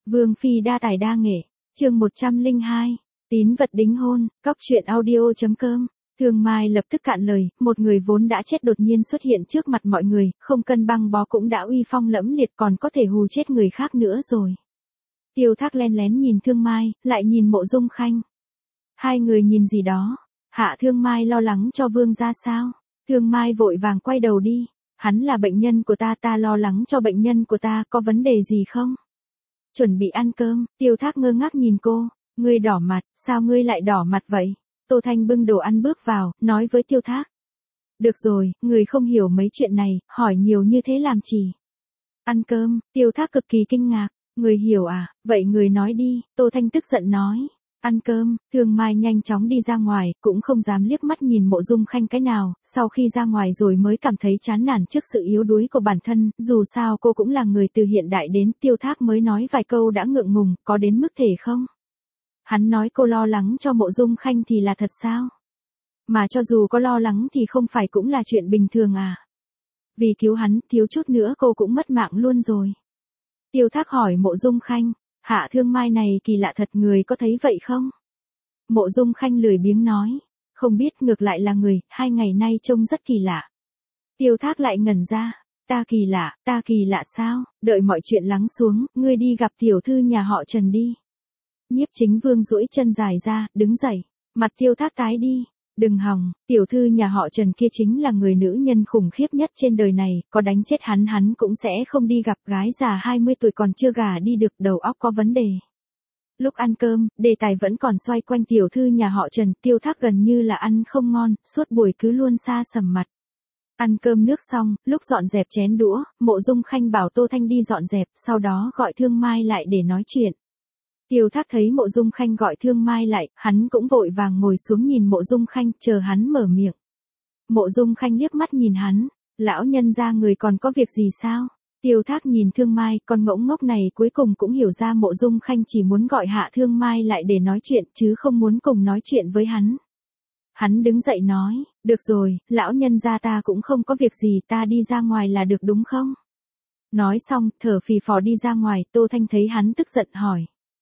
Vương phi đa tài đa nghệ, chương 102, tín vật đính hôn, cóc truyện audio.com. Thương Mai lập tức cạn lời, một người vốn đã chết đột nhiên xuất hiện trước mặt mọi người, không cân băng bó cũng đã uy phong lẫm liệt còn có thể hù chết người khác nữa rồi. Tiêu Thác len lén nhìn Thương Mai, lại nhìn Mộ Dung Khanh. Hai người nhìn gì đó? Hạ Thương Mai lo lắng cho Vương gia sao? Thương Mai vội vàng quay đầu đi. Hắn là bệnh nhân của ta, ta lo lắng cho bệnh nhân của ta, có vấn đề gì không? Chuẩn bị ăn cơm, Tiêu Thác ngơ ngác nhìn cô. Ngươi đỏ mặt, sao ngươi lại đỏ mặt vậy? Tô Thanh bưng đồ ăn bước vào, nói với Tiêu Thác. Được rồi, người không hiểu mấy chuyện này, hỏi nhiều như thế làm chi? Ăn cơm, Tiêu Thác cực kỳ kinh ngạc. Người hiểu à, vậy người nói đi, Tô Thanh tức giận nói. Ăn cơm, Thương Mai nhanh chóng đi ra ngoài, cũng không dám liếc mắt nhìn Mộ Dung Khanh cái nào, sau khi ra ngoài rồi mới cảm thấy chán nản trước sự yếu đuối của bản thân, dù sao cô cũng là người từ hiện đại đến, Tiêu Thác mới nói vài câu đã ngượng ngùng, có đến mức thể không? Hắn nói cô lo lắng cho Mộ Dung Khanh thì là thật sao? Mà cho dù có lo lắng thì không phải cũng là chuyện bình thường à? Vì cứu hắn, thiếu chút nữa cô cũng mất mạng luôn rồi. Tiêu Thác hỏi Mộ Dung Khanh, Hạ Thương Mai này kỳ lạ thật, người có thấy vậy không? Mộ Dung Khanh lười biếng nói, không biết, ngược lại là người, 2 ngày nay trông rất kỳ lạ. Tiêu Thác lại ngẩn ra, ta kỳ lạ sao? Đợi mọi chuyện lắng xuống, ngươi đi gặp tiểu thư nhà họ Trần đi. Nhiếp Chính Vương duỗi chân dài ra, đứng dậy, mặt Tiêu Thác tái đi. Đừng hòng, tiểu thư nhà họ Trần kia chính là người nữ nhân khủng khiếp nhất trên đời này, có đánh chết hắn cũng sẽ không đi gặp gái già 20 tuổi còn chưa gả đi được, đầu óc có vấn đề. Lúc ăn cơm, đề tài vẫn còn xoay quanh tiểu thư nhà họ Trần, Tiêu Thác gần như là ăn không ngon, suốt buổi cứ luôn xa sầm mặt. Ăn cơm nước xong, lúc dọn dẹp chén đũa, Mộ Dung Khanh bảo Tô Thanh đi dọn dẹp, sau đó gọi Thương Mai lại để nói chuyện. Tiêu Thác thấy Mộ Dung Khanh gọi Thương Mai lại, hắn cũng vội vàng ngồi xuống nhìn Mộ Dung Khanh, chờ hắn mở miệng. Mộ Dung Khanh liếc mắt nhìn hắn, lão nhân gia người còn có việc gì sao? Tiêu Thác nhìn Thương Mai, con ngỗng ngốc này cuối cùng cũng hiểu ra Mộ Dung Khanh chỉ muốn gọi Hạ Thương Mai lại để nói chuyện, chứ không muốn cùng nói chuyện với hắn. Hắn đứng dậy nói, được rồi, lão nhân gia ta cũng không có việc gì, ta đi ra ngoài là được đúng không? Nói xong, thở phì phò đi ra ngoài, Tô Thanh thấy hắn tức giận hỏi.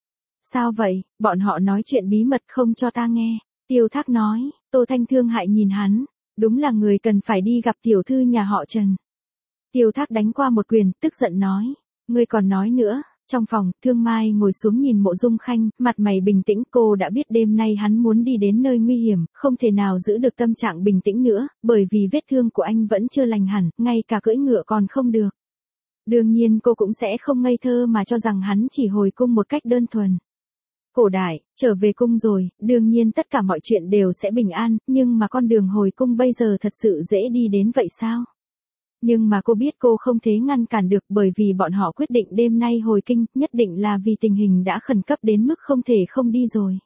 Sao vậy, bọn họ nói chuyện bí mật không cho ta nghe. Tiêu Thác nói, Tô Thanh thương hại nhìn hắn, đúng là người cần phải đi gặp tiểu thư nhà họ Trần. Tiêu Thác đánh qua một quyền, tức giận nói, ngươi còn nói nữa. Trong phòng, Thương Mai ngồi xuống nhìn Mộ Dung Khanh, mặt mày bình tĩnh, cô đã biết đêm nay hắn muốn đi đến nơi nguy hiểm, không thể nào giữ được tâm trạng bình tĩnh nữa, bởi vì vết thương của anh vẫn chưa lành hẳn, ngay cả cưỡi ngựa còn không được. Đương nhiên cô cũng sẽ không ngây thơ mà cho rằng hắn chỉ hồi cung một cách đơn thuần. Cổ đại, trở về cung rồi, đương nhiên tất cả mọi chuyện đều sẽ bình an, nhưng mà con đường hồi cung bây giờ thật sự dễ đi đến vậy sao? Nhưng mà cô biết cô không thể ngăn cản được, bởi vì bọn họ quyết định đêm nay hồi kinh, nhất định là vì tình hình đã khẩn cấp đến mức không thể không đi rồi.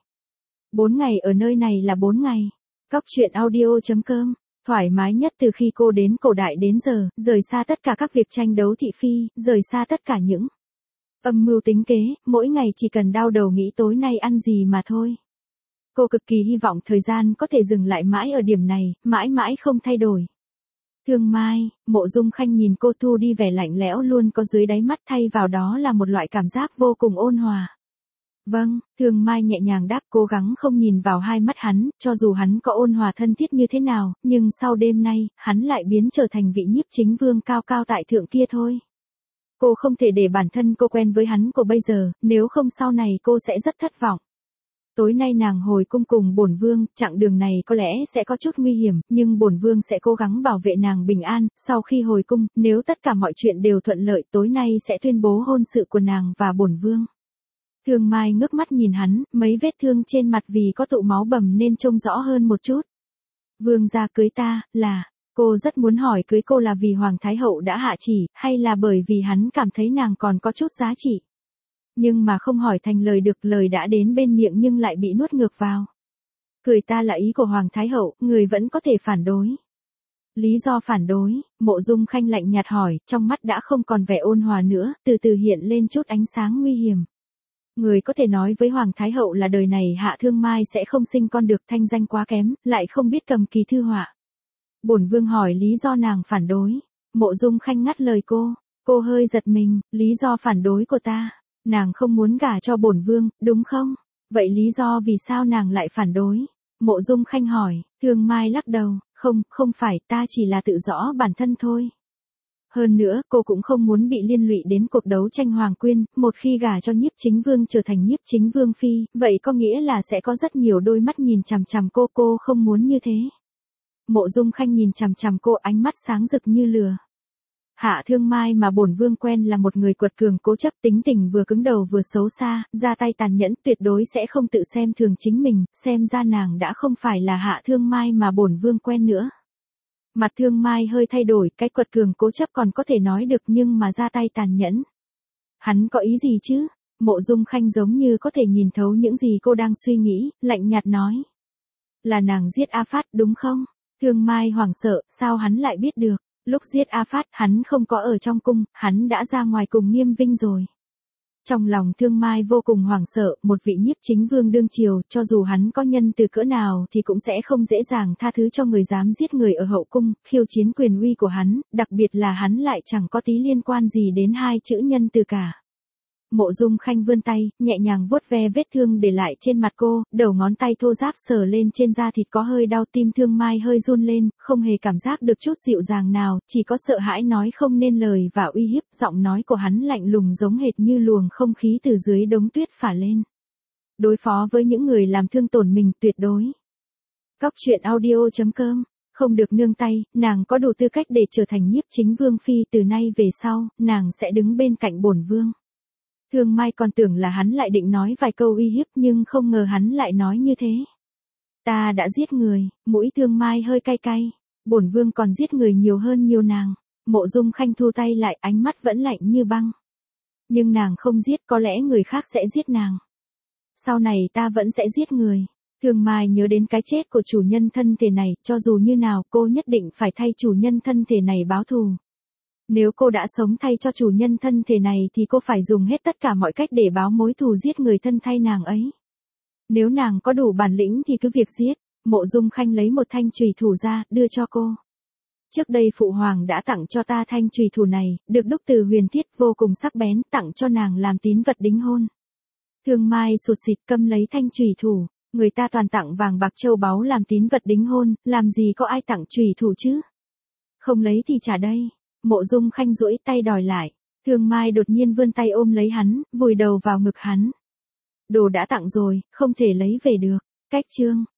4 ngày ở nơi này là 4 ngày. Cóc truyện audio.com, thoải mái nhất từ khi cô đến cổ đại đến giờ, rời xa tất cả các việc tranh đấu thị phi, rời xa tất cả những âm mưu tính kế, mỗi ngày chỉ cần đau đầu nghĩ tối nay ăn gì mà thôi. Cô cực kỳ hy vọng thời gian có thể dừng lại mãi ở điểm này, mãi mãi không thay đổi. Thương Mai, Mộ Dung Khanh nhìn cô thu đi vẻ lạnh lẽo luôn có dưới đáy mắt, thay vào đó là một loại cảm giác vô cùng ôn hòa. Vâng, Thương Mai nhẹ nhàng đáp, cố gắng không nhìn vào hai mắt hắn, cho dù hắn có ôn hòa thân thiết như thế nào, nhưng sau đêm nay, hắn lại biến trở thành vị nhiếp chính vương cao cao tại thượng kia thôi. Cô không thể để bản thân cô quen với hắn của bây giờ, nếu không sau này cô sẽ rất thất vọng. Tối nay nàng hồi cung cùng bổn vương, chặng đường này có lẽ sẽ có chút nguy hiểm, nhưng bổn vương sẽ cố gắng bảo vệ nàng bình an, sau khi hồi cung, nếu tất cả mọi chuyện đều thuận lợi, tối nay sẽ tuyên bố hôn sự của nàng và bổn vương. Thương Mai ngước mắt nhìn hắn, mấy vết thương trên mặt vì có tụ máu bầm nên trông rõ hơn một chút. Vương gia cưới ta, là... Cô rất muốn hỏi cưới cô là vì Hoàng Thái Hậu đã hạ chỉ, hay là bởi vì hắn cảm thấy nàng còn có chút giá trị. Nhưng mà không hỏi thành lời được, lời đã đến bên miệng nhưng lại bị nuốt ngược vào. Cười ta là ý của Hoàng Thái Hậu, người vẫn có thể phản đối. Lý do phản đối, Mộ Dung Khanh lạnh nhạt hỏi, trong mắt đã không còn vẻ ôn hòa nữa, từ từ hiện lên chút ánh sáng nguy hiểm. Người có thể nói với Hoàng Thái Hậu là đời này Hạ Thương Mai sẽ không sinh con được, thanh danh quá kém, lại không biết cầm kỳ thư họa. Bổn vương hỏi lý do nàng phản đối. Mộ Dung Khanh ngắt lời cô hơi giật mình, lý do phản đối của ta. Nàng không muốn gả cho bổn vương, đúng không? Vậy lý do vì sao nàng lại phản đối? Mộ Dung Khanh hỏi, Thương Mai lắc đầu, không phải, ta chỉ là tự rõ bản thân thôi. Hơn nữa, cô cũng không muốn bị liên lụy đến cuộc đấu tranh hoàng quyên, một khi gả cho Nhiếp Chính Vương trở thành Nhiếp Chính Vương phi, vậy có nghĩa là sẽ có rất nhiều đôi mắt nhìn chằm chằm cô không muốn như thế. Mộ Dung Khanh nhìn chằm chằm cô, ánh mắt sáng rực như lửa. Hạ Thương Mai mà bổn vương quen là một người quật cường cố chấp, tính tình vừa cứng đầu vừa xấu xa, ra tay tàn nhẫn, tuyệt đối sẽ không tự xem thường chính mình, xem ra nàng đã không phải là Hạ Thương Mai mà bổn vương quen nữa. Mặt Thương Mai hơi thay đổi, cái quật cường cố chấp còn có thể nói được, nhưng mà ra tay tàn nhẫn. Hắn có ý gì chứ? Mộ Dung Khanh giống như có thể nhìn thấu những gì cô đang suy nghĩ, lạnh nhạt nói. Là nàng giết A Phát đúng không? Thương Mai hoảng sợ, sao hắn lại biết được? Lúc giết A Phát, hắn không có ở trong cung, hắn đã ra ngoài cùng Nghiêm Vinh rồi. Trong lòng Thương Mai vô cùng hoảng sợ, một vị Nhiếp Chính Vương đương triều, cho dù hắn có nhân từ cỡ nào thì cũng sẽ không dễ dàng tha thứ cho người dám giết người ở hậu cung, khiêu chiến quyền uy của hắn, đặc biệt là hắn lại chẳng có tí liên quan gì đến hai chữ nhân từ cả. Mộ Dung Khanh vươn tay, nhẹ nhàng vuốt ve vết thương để lại trên mặt cô, đầu ngón tay thô ráp sờ lên trên da thịt có hơi đau, tim Thương Mai hơi run lên, không hề cảm giác được chút dịu dàng nào, chỉ có sợ hãi nói không nên lời và uy hiếp, giọng nói của hắn lạnh lùng giống hệt như luồng không khí từ dưới đống tuyết phả lên. Đối phó với những người làm thương tổn mình tuyệt đối. Cóc truyện audio.com. Không được nương tay, nàng có đủ tư cách để trở thành Nhiếp Chính Vương phi, từ nay về sau, nàng sẽ đứng bên cạnh bổn vương. Thương Mai còn tưởng là hắn lại định nói vài câu uy hiếp, nhưng không ngờ hắn lại nói như thế. Ta đã giết người, mũi Thương Mai hơi cay cay. Bổn vương còn giết người nhiều hơn nhiều nàng. Mộ Dung Khanh thu tay lại, ánh mắt vẫn lạnh như băng. Nhưng nàng không giết, có lẽ người khác sẽ giết nàng. Sau này ta vẫn sẽ giết người. Thương Mai nhớ đến cái chết của chủ nhân thân thể này, cho dù như nào cô nhất định phải thay chủ nhân thân thể này báo thù. Nếu cô đã sống thay cho chủ nhân thân thể này thì cô phải dùng hết tất cả mọi cách để báo mối thù giết người thân thay nàng ấy. Nếu nàng có đủ bản lĩnh thì cứ việc giết. Mộ Dung Khanh lấy một thanh chùy thủ ra, đưa cho cô. Trước đây phụ hoàng đã tặng cho ta thanh chùy thủ này, được đúc từ huyền thiết, vô cùng sắc bén, tặng cho nàng làm tín vật đính hôn. Thương Mai sụt sịt câm lấy thanh chùy thủ. Người ta toàn tặng vàng bạc châu báu làm tín vật đính hôn, làm gì có ai tặng chùy thủ chứ? Không lấy thì trả đây. Mộ Dung Khanh duỗi tay đòi lại. Thương Mai đột nhiên vươn tay ôm lấy hắn, vùi đầu vào ngực hắn. Đồ đã tặng rồi, không thể lấy về được. Cách chương